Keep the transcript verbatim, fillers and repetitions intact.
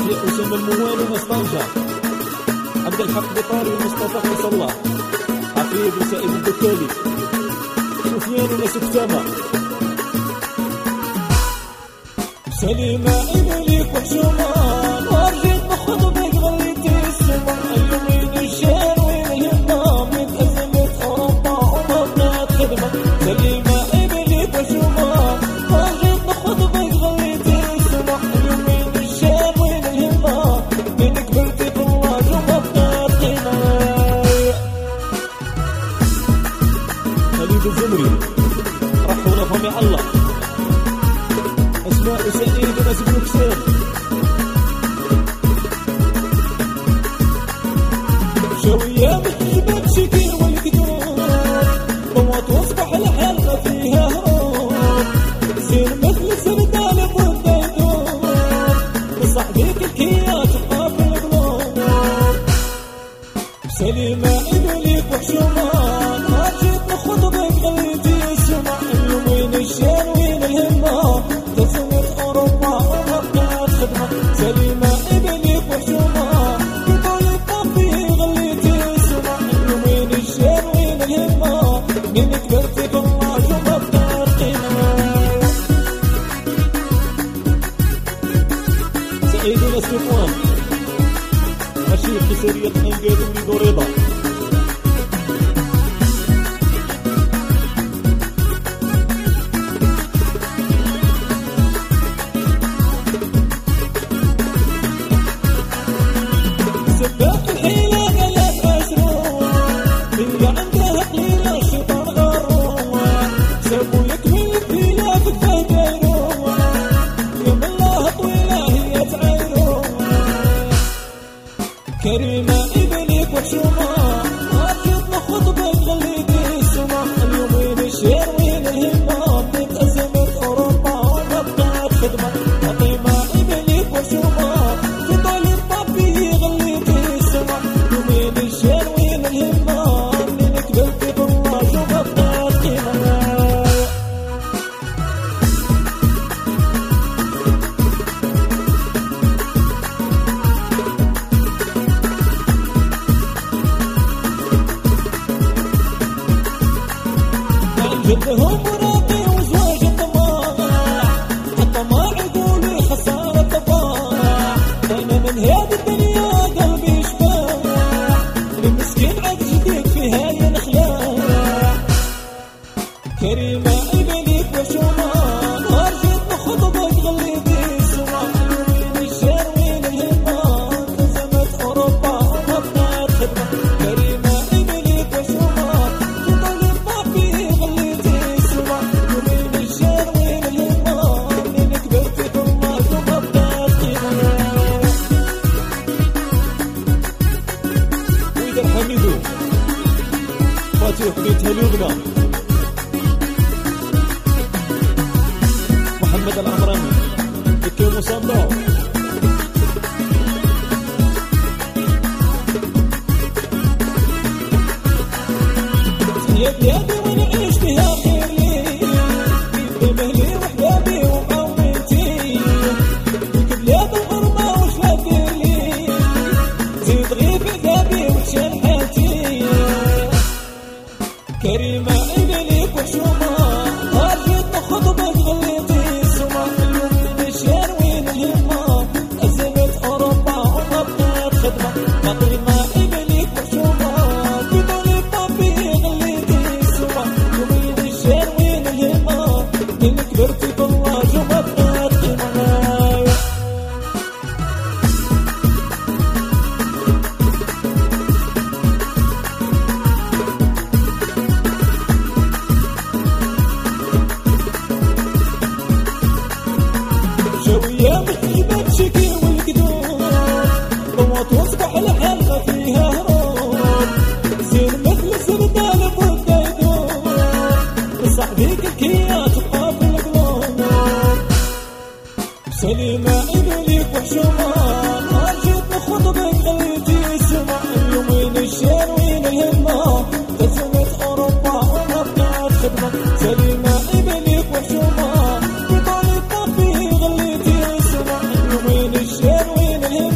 تحية أسامة الموالي وناس طنجة، عبد الحق بطاري ومصطفى قيس الله، حفيظ وسائد الدكالي، سفيان وناس كتامة، سليمة إليك وحشومة وارجيت بخطو بك غليتي السما اليومين الشهر وين الهمة من أزمة أوروبا وما بنات خدمة. سليمة إليك وحشومة وارجيت بخطو بك غليتي السما اليومين الشهر وين الهمة من كبرتي طواج وما بنات قيمة. خليل الزمري رحونا فهم يا الله، أسماء وسعيد وناس بروكسل، شوية بحجبك شكير والكدور ضوات واصبح الحلقة فيها هروب سير مثل السردال والديدور وصاحبيك الكيات تبقى في القلوب. سليمة إليك وحشومة هاجيت بخطبك غليتي السما اليومين الشان وين الهمة تزمت أوروبا وما بقات خدمة. سليمة إليك وحشومة بطول الطفي غليتي السما اليومين الشان وين الهمة من كبرتي بالله وما بقات قيمة. سعيد وناس كفوان، رشيد بسرية أنقاذ وليد ورضا، سباق الحيلة قلب أسروع هي عندها قليلة الشيطان غروع سابوا لك من الدنيا تكفى دايروع يا من الله طويلة هي تعايروع. كريمة إليك وحشومة هاجيت بخطبك غليتي السما اليومين الشهر وين الهمة من أزمة أوروبا وما بقات خدمة. عظيمة إليك وحشومة في طول الطبي غليتي السما اليومين الشهر وين الهمة من كبرتي بالله وما بقات قيمة. جدهم وراقي وزواج الطماع الطماع يقولي خسارة طباع أنا من هذه الدنيا قلبي شباع المسكين عاد جديد فيها ينخلع. كريمة إليك وحشومة نهار جيت بخطبك غليتي السما اليومين الشهر وين الهمة تزمت أوروبا وما بقات خدمة. كريمة إليك وحشومة في طول الطبي غليتي السما اليومين الشهر وين الهمة من كبرتي بالله وما بقات قيمة. ويدر حميدو فاتح بيتها لبنى، محمد العمراني بكي مصنع، يا بلادي ونعيش بها خير لي بمهلي وحبابي وقومتي فيك بلاد الغربة وش لا دير لي زيد غيب عذابي وتشال حالتي. كريمة إليك وحشومة هاجيت بخطبك غليتي السما اليومين الشهر وين الهمة أزمت أوروبا وما بقات خدمة. عظيمة إليك وحشومة بطول الطبي غليتي السما اليومين الشهر وين الهمة من كبرتي بالله وما بقات قيمة. شوية بحجبك شكير والكدور ضوات واصبح الحلقة فيها هروب سير مثل السردال والديدور وصاحبيك الكيات تبقى في القلوب. سليمة إليك وحشومة هاجيت بخطبك غليتي السما اليومين الشهر وين الهمة تزمت أوروبا وما بقات خدمة. سليمة إليك وحشومة بطول الطبي غليتي السما اليومين الشهر وين الهمة